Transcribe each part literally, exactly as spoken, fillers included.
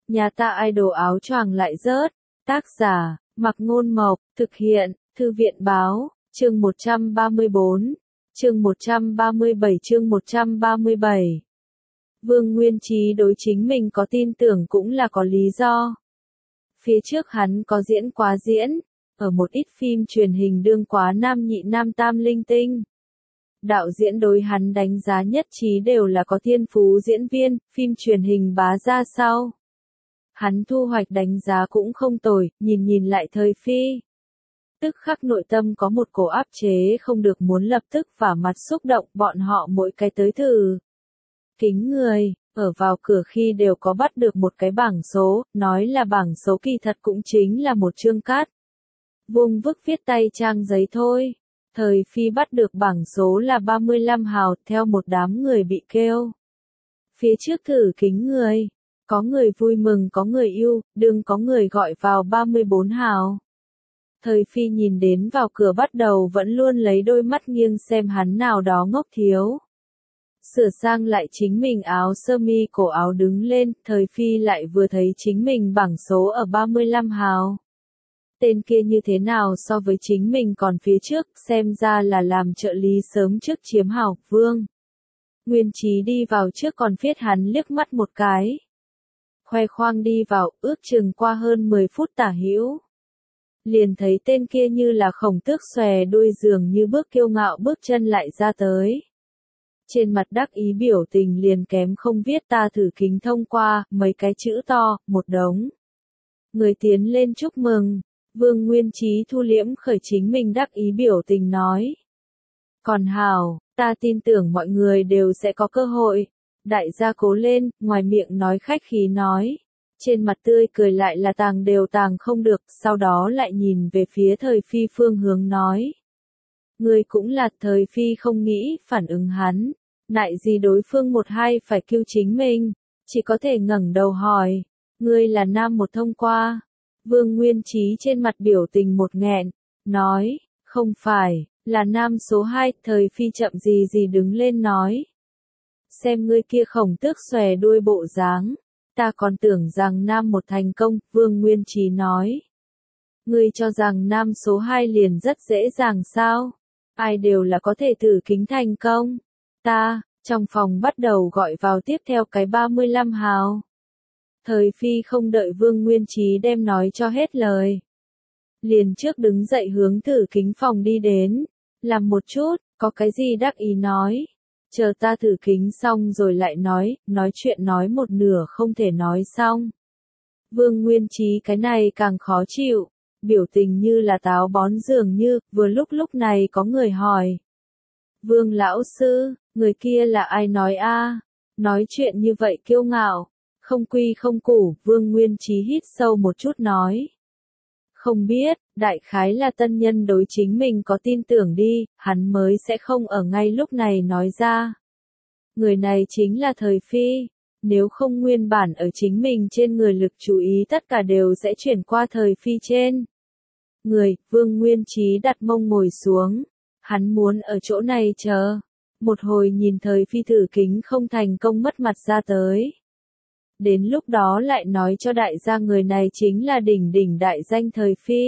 Nhà ta idol áo choàng lại rớt. Tác giả, Mặc Ngôn Mộc, thực hiện, Thư viện Báo, chương một trăm ba mươi bốn, chương một trăm ba mươi bảy chương một trăm ba mươi bảy. Vương Nguyên Chí đối chính mình có tin tưởng cũng là có lý do. Phía trước hắn có diễn quá diễn, ở một ít phim truyền hình đương quá nam nhị nam tam linh tinh. Đạo diễn đối hắn đánh giá nhất trí đều là có thiên phú diễn viên, phim truyền hình bá ra sau. Hắn thu hoạch đánh giá cũng không tồi, nhìn nhìn lại thời phi. Tức khắc nội tâm có một cổ áp chế không được muốn lập tức vả mặt xúc động, bọn họ mỗi cái tới thử. Kính người, ở vào cửa khi đều có bắt được một cái bảng số, nói là bảng số kỳ thật cũng chính là một chương cát. Vuông vức viết tay trang giấy thôi. Thời phi bắt được bảng số là ba mươi lăm hào, theo một đám người bị kêu. Phía trước thử kính người, có người vui mừng có người yêu, đừng có người gọi vào ba mươi bốn hào. Thời phi nhìn đến vào cửa bắt đầu vẫn luôn lấy đôi mắt nghiêng xem hắn nào đó ngốc thiếu. Sửa sang lại chính mình áo sơ mi cổ áo đứng lên, thời phi lại vừa thấy chính mình bảng số ở ba mươi lăm hào. Tên kia như thế nào so với chính mình còn phía trước, xem ra là làm trợ lý sớm trước chiếm hào, Vương. Nguyên Chí đi vào trước còn phiết hắn liếc mắt một cái. Khoe khoang đi vào, ước chừng qua hơn mười phút tả hữu. Liền thấy tên kia như là khổng tước xòe đuôi giường như bước kiêu ngạo bước chân lại ra tới. Trên mặt đắc ý biểu tình liền kém không viết ta thử kính thông qua, mấy cái chữ to, một đống. Người tiến lên chúc mừng. Vương Nguyên Chí thu liễm khởi chính mình đắc ý biểu tình nói. Còn hào, ta tin tưởng mọi người đều sẽ có cơ hội. Đại gia cố lên, ngoài miệng nói khách khí nói. Trên mặt tươi cười lại là tàng đều tàng không được, sau đó lại nhìn về phía thời phi phương hướng nói. Người cũng là thời phi không nghĩ, phản ứng hắn. Nại gì đối phương một hai phải kêu chính mình, chỉ có thể ngẩng đầu hỏi. Ngươi là nam một thông qua. Vương Nguyên Chí trên mặt biểu tình một nghẹn, nói, không phải, là nam số hai, thời phi chậm gì gì đứng lên nói. Xem ngươi kia khổng tước xòe đuôi bộ dáng, ta còn tưởng rằng nam một thành công, Vương Nguyên Chí nói. Ngươi cho rằng nam số hai liền rất dễ dàng sao? Ai đều là có thể thử kính thành công. Ta, trong phòng bắt đầu gọi vào tiếp theo cái ba mươi lăm hào. Thời phi không đợi Vương Nguyên Chí đem nói cho hết lời. Liền trước đứng dậy hướng thử kính phòng đi đến. Làm một chút, có cái gì đắc ý nói. Chờ ta thử kính xong rồi lại nói, nói chuyện nói một nửa không thể nói xong. Vương Nguyên Chí cái này càng khó chịu, biểu tình như là táo bón dường như, vừa lúc lúc này có người hỏi. Vương lão sư, người kia là ai nói a? Nói chuyện như vậy kiêu ngạo. Không quy không củ, Vương Nguyên Chí hít sâu một chút nói. Không biết, đại khái là tân nhân đối chính mình có tin tưởng đi, hắn mới sẽ không ở ngay lúc này nói ra. Người này chính là thời phi, nếu không nguyên bản ở chính mình trên người lực chú ý tất cả đều sẽ chuyển qua thời phi trên. Người, Vương Nguyên Chí đặt mông ngồi xuống, hắn muốn ở chỗ này chờ, một hồi nhìn thời phi thử kính không thành công mất mặt ra tới. Đến lúc đó lại nói cho đại gia người này chính là đỉnh đỉnh đại danh thời phi.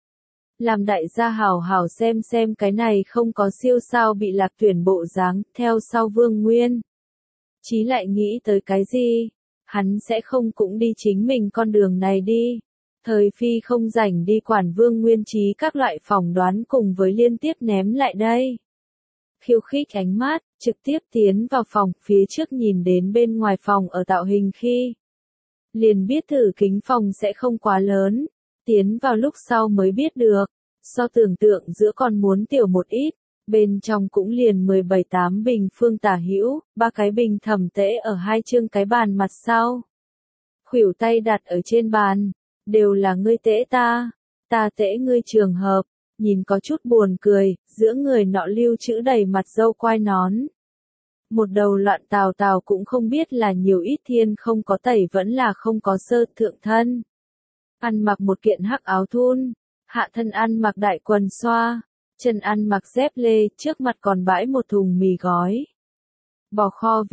Làm đại gia hảo hảo xem xem cái này không có siêu sao bị lạc tuyển bộ dáng, theo sau Vương Nguyên. Chí lại nghĩ tới cái gì? Hắn sẽ không cũng đi chính mình con đường này đi. Thời phi không rảnh đi quản Vương Nguyên Chí các loại phỏng đoán cùng với liên tiếp ném lại đây. Khiêu khích ánh mắt, trực tiếp tiến vào phòng, phía trước nhìn đến bên ngoài phòng ở tạo hình khi. Liền biết thử kính phòng sẽ không quá lớn, tiến vào lúc sau mới biết được, so tưởng tượng giữa còn muốn tiểu một ít, bên trong cũng liền mười bảy tám bình phương tả hữu, ba cái bình thẩm tễ ở hai chương cái bàn mặt sau. Khuỷu tay đặt ở trên bàn, đều là ngươi tễ ta, ta tễ ngươi trường hợp. Nhìn có chút buồn cười, giữa người nọ lưu trữ đầy mặt râu quai nón. Một đầu loạn tào tào cũng không biết là nhiều ít thiên không có tẩy vẫn là không có sơ thượng thân. Ăn mặc một kiện hắc áo thun, hạ thân ăn mặc đại quần xoa, chân ăn mặc dép lê, trước mặt còn bãi một thùng mì gói. Bò kho vị,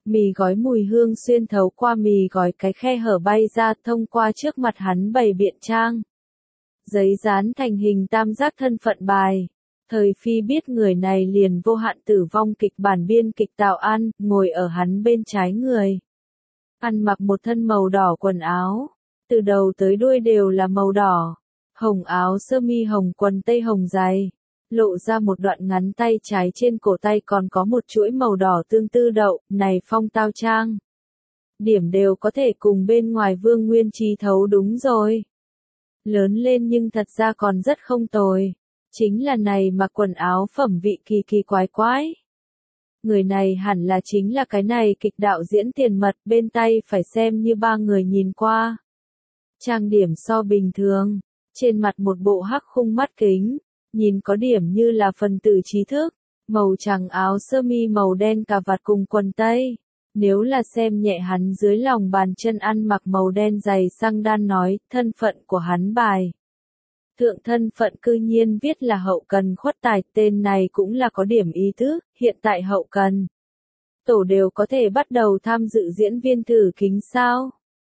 Mì gói mùi hương xuyên thấu qua mì gói cái khe hở bay ra thông qua trước mặt hắn bày biện trang. Giấy dán thành hình tam giác thân phận bài. Thời Phi biết người này liền vô hạn tử vong kịch bản biên kịch Tào An, ngồi ở hắn bên trái người. Ăn mặc một thân màu đỏ quần áo. Từ đầu tới đuôi đều là màu đỏ. Hồng áo sơ mi hồng quần tây hồng dài. Lộ ra một đoạn ngắn tay trái trên cổ tay còn có một chuỗi màu đỏ tương tư đậu, này phong tao trang. Điểm đều có thể cùng bên ngoài Vương Nguyên Trí thấu đúng rồi. Lớn lên nhưng thật ra còn rất không tồi. Chính là này mặc quần áo phẩm vị kỳ kỳ quái quái. Người này hẳn là chính là cái này kịch đạo diễn Tiền Mật, bên tay phải xem như ba người nhìn qua. Trang điểm so bình thường, trên mặt một bộ hắc khung mắt kính, nhìn có điểm như là phần tử trí thức, màu trắng áo sơ mi màu đen cà vạt cùng quần tây. Nếu là xem nhẹ hắn dưới lòng bàn chân ăn mặc màu đen dày sang đan nói, thân phận của hắn bài. Thượng thân phận cư nhiên viết là hậu cần khuất tài, tên này cũng là có điểm ý tứ, hiện tại hậu cần. Tổ đều có thể bắt đầu tham dự diễn viên thử kính sao.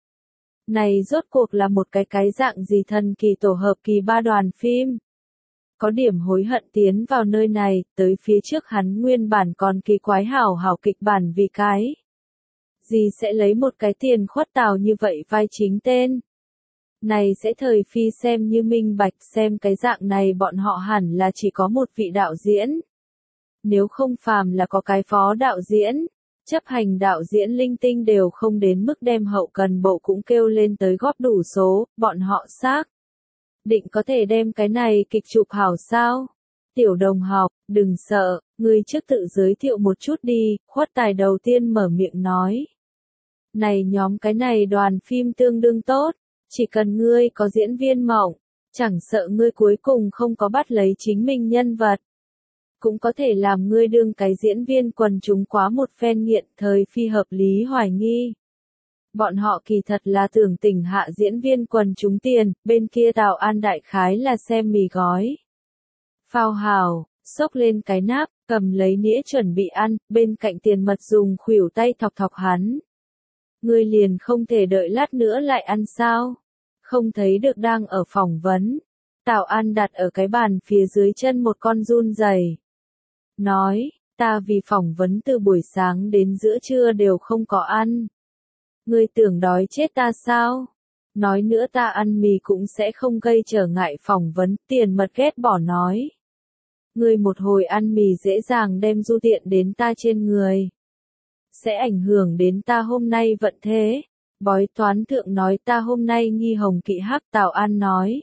Này rốt cuộc là một cái cái dạng gì thần kỳ tổ hợp kỳ ba đoàn phim. Có điểm hối hận tiến vào nơi này, tới phía trước hắn nguyên bản còn kỳ quái hảo hảo kịch bản vì cái. Gì sẽ lấy một cái tiền khuất tào như vậy vai chính tên. Này sẽ thời Phi xem như minh bạch xem cái dạng này bọn họ hẳn là chỉ có một vị đạo diễn. Nếu không phàm là có cái phó đạo diễn, chấp hành đạo diễn linh tinh đều không đến mức đem hậu cần bộ cũng kêu lên tới góp đủ số, bọn họ xác. Định có thể đem cái này kịch chụp hảo sao? Tiểu đồng học, đừng sợ, ngươi trước tự giới thiệu một chút đi, khuất tài đầu tiên mở miệng nói. Này nhóm cái này đoàn phim tương đương tốt, chỉ cần ngươi có diễn viên mộng, chẳng sợ ngươi cuối cùng không có bắt lấy chính mình nhân vật. Cũng có thể làm ngươi đương cái diễn viên quần chúng quá một phen nghiện thời Phi hợp lý hoài nghi. Bọn họ kỳ thật là tưởng tỉnh hạ diễn viên quần chúng tiền, bên kia Tào An đại khái là xem mì gói. Phao hào, xốc lên cái nắp, cầm lấy nĩa chuẩn bị ăn, bên cạnh Tiền Mật dùng khuỷu tay thọc thọc hắn. Ngươi liền không thể đợi lát nữa lại ăn sao? Không thấy được đang ở phỏng vấn. Tào An đặt ở cái bàn phía dưới chân một con run rẩy. Nói, ta vì phỏng vấn từ buổi sáng đến giữa trưa đều không có ăn. Ngươi tưởng đói chết ta sao? Nói nữa ta ăn mì cũng sẽ không gây trở ngại phỏng vấn, Tiền Mật ghét bỏ nói. Ngươi một hồi ăn mì dễ dàng đem du tiện đến ta trên người. Sẽ ảnh hưởng đến ta hôm nay vận thế. Bói toán thượng nói ta hôm nay nghi hồng kỵ hắc, Tào An nói.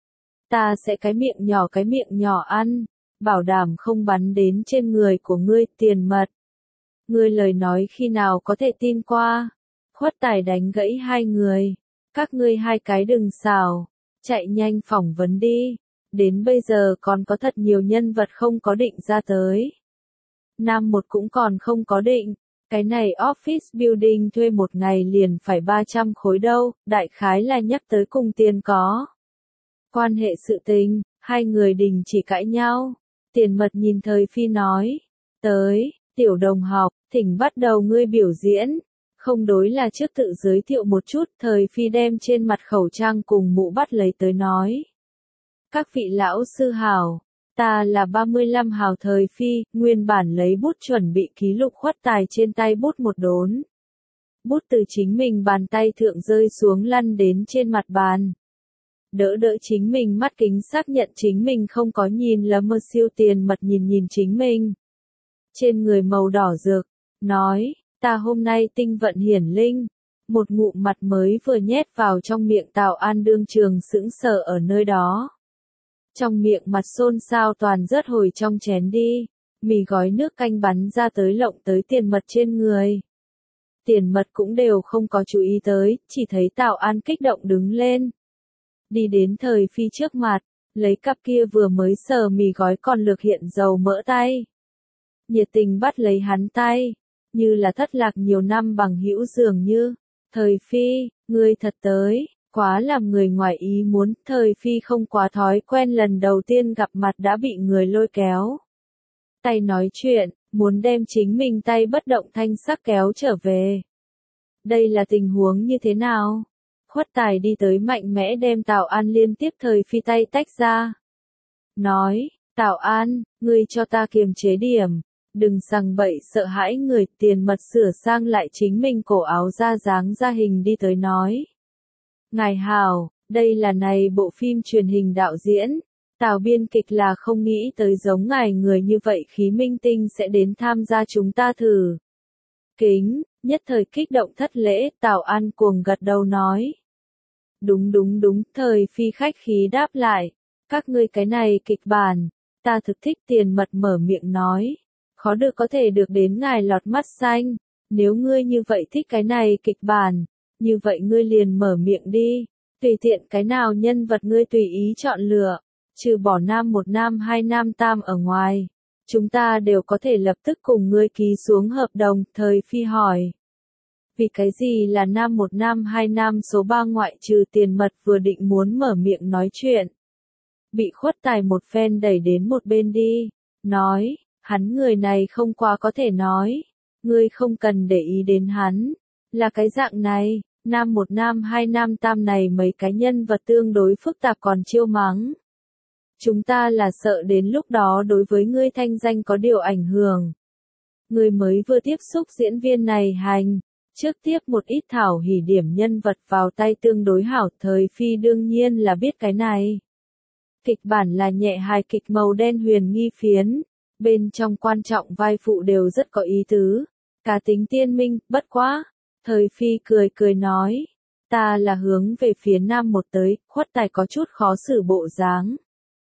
Ta sẽ cái miệng nhỏ cái miệng nhỏ ăn, bảo đảm không bắn đến trên người của ngươi, Tiền Mật. Ngươi lời nói khi nào có thể tin qua? Khuất tài đánh gãy hai người. Các ngươi hai cái đừng xào, chạy nhanh phỏng vấn đi. Đến bây giờ còn có thật nhiều nhân vật không có định ra tới. Nam một cũng còn không có định. Cái này office building thuê một ngày liền phải ba trăm khối đâu, đại khái là nhắc tới cùng tiền có. Quan hệ sự tình, hai người đình chỉ cãi nhau. Tiền Mật nhìn thời Phi nói. Tới, tiểu đồng học, thỉnh bắt đầu ngươi biểu diễn. Không đối là trước tự giới thiệu một chút, thời Phi đem trên mặt khẩu trang cùng mũ bắt lấy tới nói. Các vị lão sư hào, ta là ba mươi lăm hào thời Phi, nguyên bản lấy bút chuẩn bị ký lục khuất tài trên tay bút một đốn. Bút từ chính mình bàn tay thượng rơi xuống lăn đến trên mặt bàn. Đỡ đỡ chính mình mắt kính xác nhận chính mình không có nhìn lầm mơ siêu Tiền Mật nhìn nhìn chính mình. Trên người màu đỏ rực, nói, ta hôm nay tinh vận hiển linh. Một ngụm mặt mới vừa nhét vào trong miệng Tào An đương trường sững sờ ở nơi đó. Trong miệng mặt xôn xao toàn rớt hồi trong chén đi, mì gói nước canh bắn ra tới lộng tới Tiền Mật trên người. Tiền Mật cũng đều không có chú ý tới, chỉ thấy Tào An kích động đứng lên. Đi đến thời Phi trước mặt, lấy cặp kia vừa mới sờ mì gói còn lược hiện dầu mỡ tay. Nhiệt tình bắt lấy hắn tay, như là thất lạc nhiều năm bằng hữu dường như. Thời Phi, ngươi thật tới. Quá làm người ngoài ý muốn, thời Phi không quá thói quen lần đầu tiên gặp mặt đã bị người lôi kéo. Tay nói chuyện, muốn đem chính mình tay bất động thanh sắc kéo trở về. Đây là tình huống như thế nào? Khuất Tài đi tới mạnh mẽ đem Tào An liên tiếp thời phi tay tách ra. Nói, Tào An, ngươi cho ta kiềm chế điểm, đừng sằng bậy sợ hãi người, Tiền Mật sửa sang lại chính mình cổ áo ra dáng ra hình đi tới nói. Ngài hảo, đây là này bộ phim truyền hình đạo diễn, Tào biên kịch là không nghĩ tới giống ngài người như vậy khí minh tinh sẽ đến tham gia chúng ta thử. Kính, nhất thời kích động thất lễ, Tào An cuồng gật đầu nói. Đúng đúng đúng, thời phi khách khí đáp lại. Các ngươi cái này kịch bản, ta thực thích. Tiền Mật mở miệng nói. Khó được có thể được đến ngài lọt mắt xanh. Nếu ngươi như vậy thích cái này kịch bản, như vậy ngươi liền mở miệng đi. Tùy tiện cái nào nhân vật ngươi tùy ý chọn lựa. Trừ bỏ nam một nam hai nam tam ở ngoài. Chúng ta đều có thể lập tức cùng ngươi ký xuống hợp đồng. Thời phi hỏi. Vì cái gì là nam một nam hai nam số ba ngoại trừ Tiền Mật vừa định muốn mở miệng nói chuyện. Bị Khuất Tài một phen đẩy đến một bên đi. Nói, hắn người này không quá có thể nói. Ngươi không cần để ý đến hắn. Là cái dạng này, nam một nam hai nam tam này mấy cái nhân vật tương đối phức tạp còn chiêu mắng. Chúng ta là sợ đến lúc đó đối với ngươi thanh danh có điều ảnh hưởng. Ngươi mới vừa tiếp xúc diễn viên này hành. Trước tiếp một ít thảo hỉ điểm nhân vật vào tay tương đối hảo. Thời phi đương nhiên là biết cái này. Kịch bản là nhẹ hài kịch màu đen huyền nghi phiến. Bên trong quan trọng vai phụ đều rất có ý tứ. Cá tính tiên minh, bất quá. Thời phi cười cười nói. Ta là hướng về phía nam một tới. Khuất Tài có chút khó xử bộ dáng.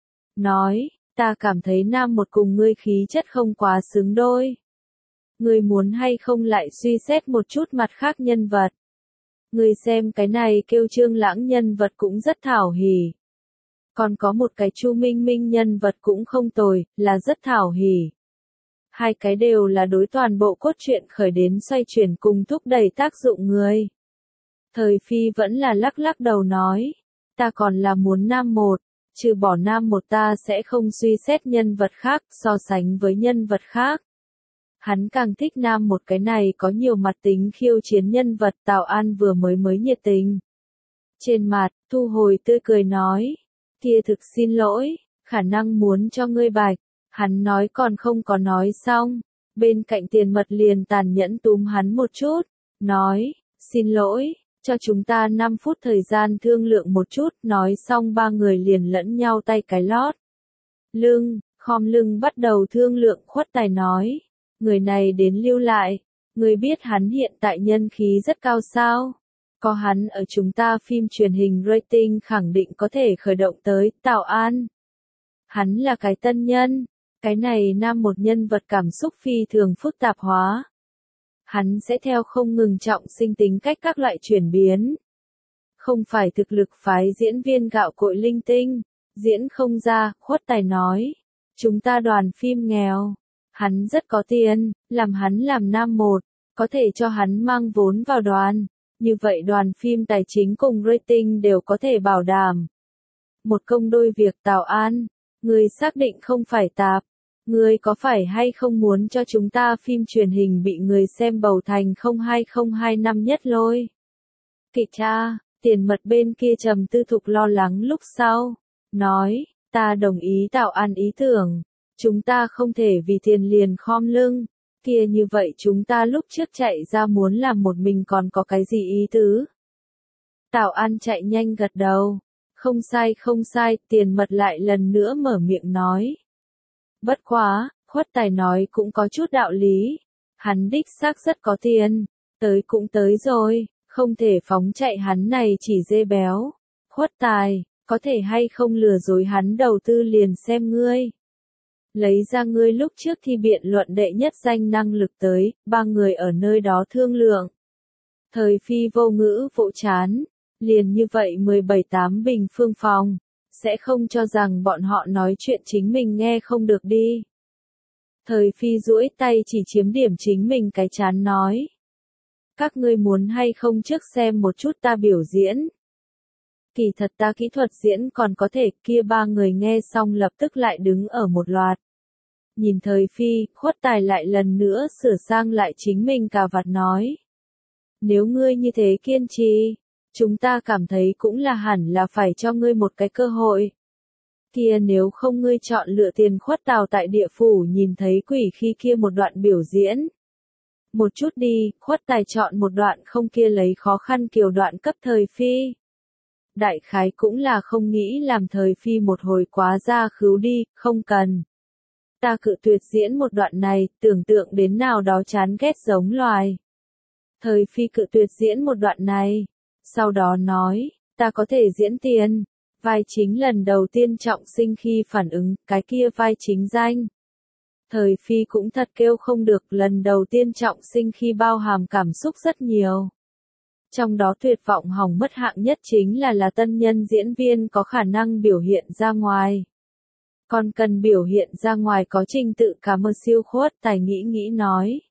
Nói, ta cảm thấy nam một cùng ngươi khí chất không quá xứng đôi. Ngươi muốn hay không lại suy xét một chút mặt khác nhân vật. Ngươi xem cái này kêu Trương Lãng nhân vật cũng rất thảo hỉ. Còn có một cái Chu Minh Minh nhân vật cũng không tồi, là rất thảo hỉ. Hai cái đều là đối toàn bộ cốt truyện khởi đến xoay chuyển cùng thúc đẩy tác dụng người. Thời phi vẫn là lắc lắc đầu nói. Ta còn là muốn nam một. Trừ bỏ nam một ta sẽ không suy xét nhân vật khác so sánh với nhân vật khác. Hắn càng thích nam một cái này có nhiều mặt tính khiêu chiến nhân vật. Tào An vừa mới mới nhiệt tình. Trên mặt, thu hồi tươi cười nói. Kia thực xin lỗi, khả năng muốn cho ngươi bạch. Hắn nói còn không có nói xong. Bên cạnh Tiền Mật liền tàn nhẫn túm hắn một chút. Nói, xin lỗi, cho chúng ta năm phút thời gian thương lượng một chút. Nói xong ba người liền lẫn nhau tay cái lót. Lưng, khom lưng bắt đầu thương lượng. Khuất Tài nói. Người này đến lưu lại. Người biết hắn hiện tại nhân khí rất cao sao? Có hắn ở chúng ta phim truyền hình rating khẳng định có thể khởi động tới. Tào An. Hắn là cái tân nhân. Cái này nam một nhân vật cảm xúc phi thường phức tạp hóa. Hắn sẽ theo không ngừng trọng sinh tính cách các loại chuyển biến. Không phải thực lực phái diễn viên gạo cội linh tinh. Diễn không ra, Khuất Tài nói. Chúng ta đoàn phim nghèo. Hắn rất có tiền, làm hắn làm nam một. Có thể cho hắn mang vốn vào đoàn. Như vậy đoàn phim tài chính cùng rating đều có thể bảo đảm. Một công đôi việc. Tào An. Người xác định không phải tạp. Người có phải hay không muốn cho chúng ta phim truyền hình bị người xem bầu thành không hai không hai năm nhất lôi? Kịch cha, Tiền Mật bên kia trầm tư thục lo lắng lúc sau. Nói, ta đồng ý Tào An ý tưởng. Chúng ta không thể vì tiền liền khom lưng. Kia như vậy chúng ta lúc trước chạy ra muốn làm một mình còn có cái gì ý tứ? Tào An chạy nhanh gật đầu. Không sai không sai, Tiền Mật lại lần nữa mở miệng nói. Bất quá, Khuất Tài nói cũng có chút đạo lý. Hắn đích xác rất có tiền. Tới cũng tới rồi, không thể phóng chạy hắn này chỉ dê béo. Khuất Tài, có thể hay không lừa dối hắn đầu tư liền xem ngươi. Lấy ra ngươi lúc trước thi biện luận đệ nhất danh năng lực tới, ba người ở nơi đó thương lượng. Thời phi vô ngữ vỗ chán. Liền như vậy mười bảy tám bình phương phòng. Sẽ không cho rằng bọn họ nói chuyện chính mình nghe không được đi. Thời phi duỗi tay chỉ chiếm điểm chính mình cái chán nói. Các ngươi muốn hay không trước xem một chút ta biểu diễn. Kỳ thật ta kỹ thuật diễn còn có thể. Kia ba người nghe xong lập tức lại đứng ở một loạt. Nhìn thời phi, khuất tài lại lần nữa sửa sang lại chính mình cà vạt nói. Nếu ngươi như thế kiên trì, chúng ta cảm thấy cũng là hẳn là phải cho ngươi một cái cơ hội. Kia nếu không ngươi chọn lựa tiền khuất tào tại địa phủ nhìn thấy quỷ khi kia một đoạn biểu diễn. Một chút đi, khuất tài chọn một đoạn không kia lấy khó khăn kiều đoạn cấp thời phi. Đại khái cũng là không nghĩ làm thời phi một hồi quá ra khứu đi, không cần. Ta cự tuyệt diễn một đoạn này, tưởng tượng đến nào đó chán ghét giống loài. Thời phi cự tuyệt diễn một đoạn này. Sau đó nói, ta có thể diễn tiền. Vai chính lần đầu tiên trọng sinh khi phản ứng, cái kia vai chính danh. Thời phi cũng thật kêu không được, lần đầu tiên trọng sinh khi bao hàm cảm xúc rất nhiều. Trong đó tuyệt vọng hỏng mất hạng nhất chính là là tân nhân diễn viên có khả năng biểu hiện ra ngoài. Còn cần biểu hiện ra ngoài có trình tự cả mơ siêu khuất tài nghĩ nghĩ nói.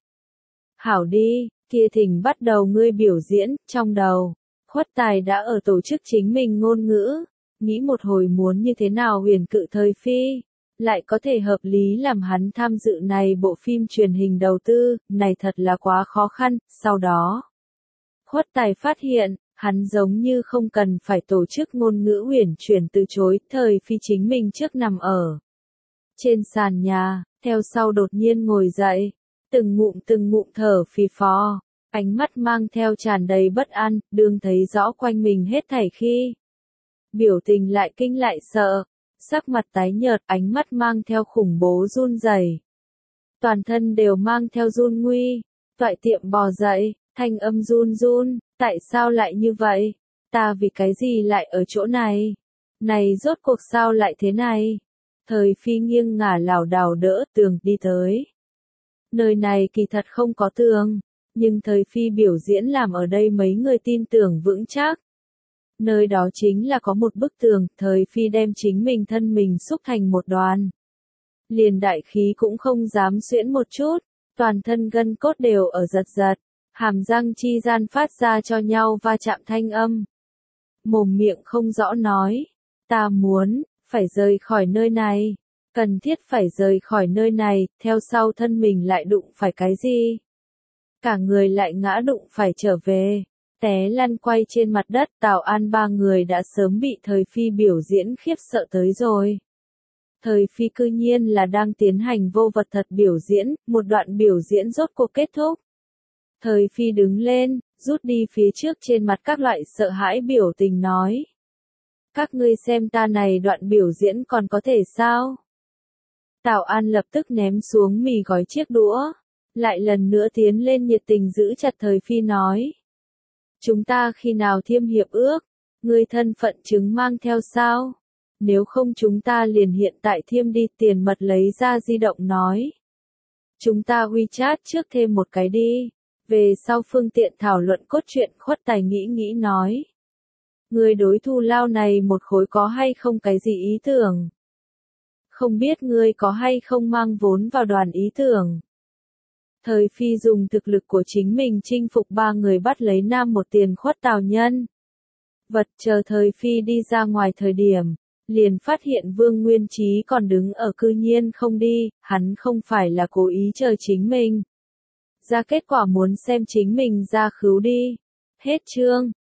Hảo đi, kia thỉnh bắt đầu ngươi biểu diễn, trong đầu. Khuất tài đã ở tổ chức chính mình ngôn ngữ, nghĩ một hồi muốn như thế nào huyền cự thời phi, lại có thể hợp lý làm hắn tham dự này bộ phim truyền hình đầu tư, này thật là quá khó khăn, sau đó. Khuất tài phát hiện, hắn giống như không cần phải tổ chức ngôn ngữ huyền chuyển từ chối, thời phi chính mình trước nằm ở trên sàn nhà, theo sau đột nhiên ngồi dậy, từng ngụm từng ngụm thở phì phò, ánh mắt mang theo tràn đầy bất an, đương thấy rõ quanh mình hết thảy khi. Biểu tình lại kinh lại sợ, sắc mặt tái nhợt, ánh mắt mang theo khủng bố run rẩy. Toàn thân đều mang theo run nguy, toại tiệm bò dậy, thanh âm run run, tại sao lại như vậy? Ta vì cái gì lại ở chỗ này? Này rốt cuộc sao lại thế này? Thời phi nghiêng ngả lảo đảo đỡ tường đi tới. Nơi này kỳ thật không có tường, nhưng thời phi biểu diễn làm ở đây mấy người tin tưởng vững chắc. Nơi đó chính là có một bức tường, thời phi đem chính mình thân mình xúc thành một đoàn. Liền đại khí cũng không dám xuyễn một chút, toàn thân gân cốt đều ở giật giật, hàm răng chi gian phát ra cho nhau va chạm thanh âm. Mồm miệng không rõ nói, ta muốn, phải rời khỏi nơi này, cần thiết phải rời khỏi nơi này, theo sau thân mình lại đụng phải cái gì? Cả người lại ngã đụng phải trở về. Té lăn quay trên mặt đất, Tào An ba người đã sớm bị thời phi biểu diễn khiếp sợ tới rồi. Thời phi cư nhiên là đang tiến hành vô vật thật biểu diễn, một đoạn biểu diễn rốt cuộc kết thúc. Thời phi đứng lên, rút đi phía trước trên mặt các loại sợ hãi biểu tình nói. Các ngươi xem ta này đoạn biểu diễn còn có thể sao? Tào An lập tức ném xuống mì gói chiếc đũa, lại lần nữa tiến lên nhiệt tình giữ chặt thời phi nói. Chúng ta khi nào thiêm hiệp ước, ngươi thân phận chứng mang theo sao? Nếu không chúng ta liền hiện tại thiêm đi, tiền mật lấy ra di động nói. Chúng ta WeChat trước thêm một cái đi, về sau phương tiện thảo luận cốt truyện. Khuất tài nghĩ nghĩ nói. Ngươi đối thù lao này một khối có hay không cái gì ý tưởng? Không biết ngươi có hay không mang vốn vào đoàn ý tưởng? Thời phi dùng thực lực của chính mình chinh phục ba người bắt lấy nam một tiền khuất tào nhân. Vật chờ thời phi đi ra ngoài thời điểm, liền phát hiện Vương Nguyên Trí còn đứng ở cư nhiên không đi, hắn không phải là cố ý chờ chính mình. Ra kết quả muốn xem chính mình ra khứu đi. Hết chương.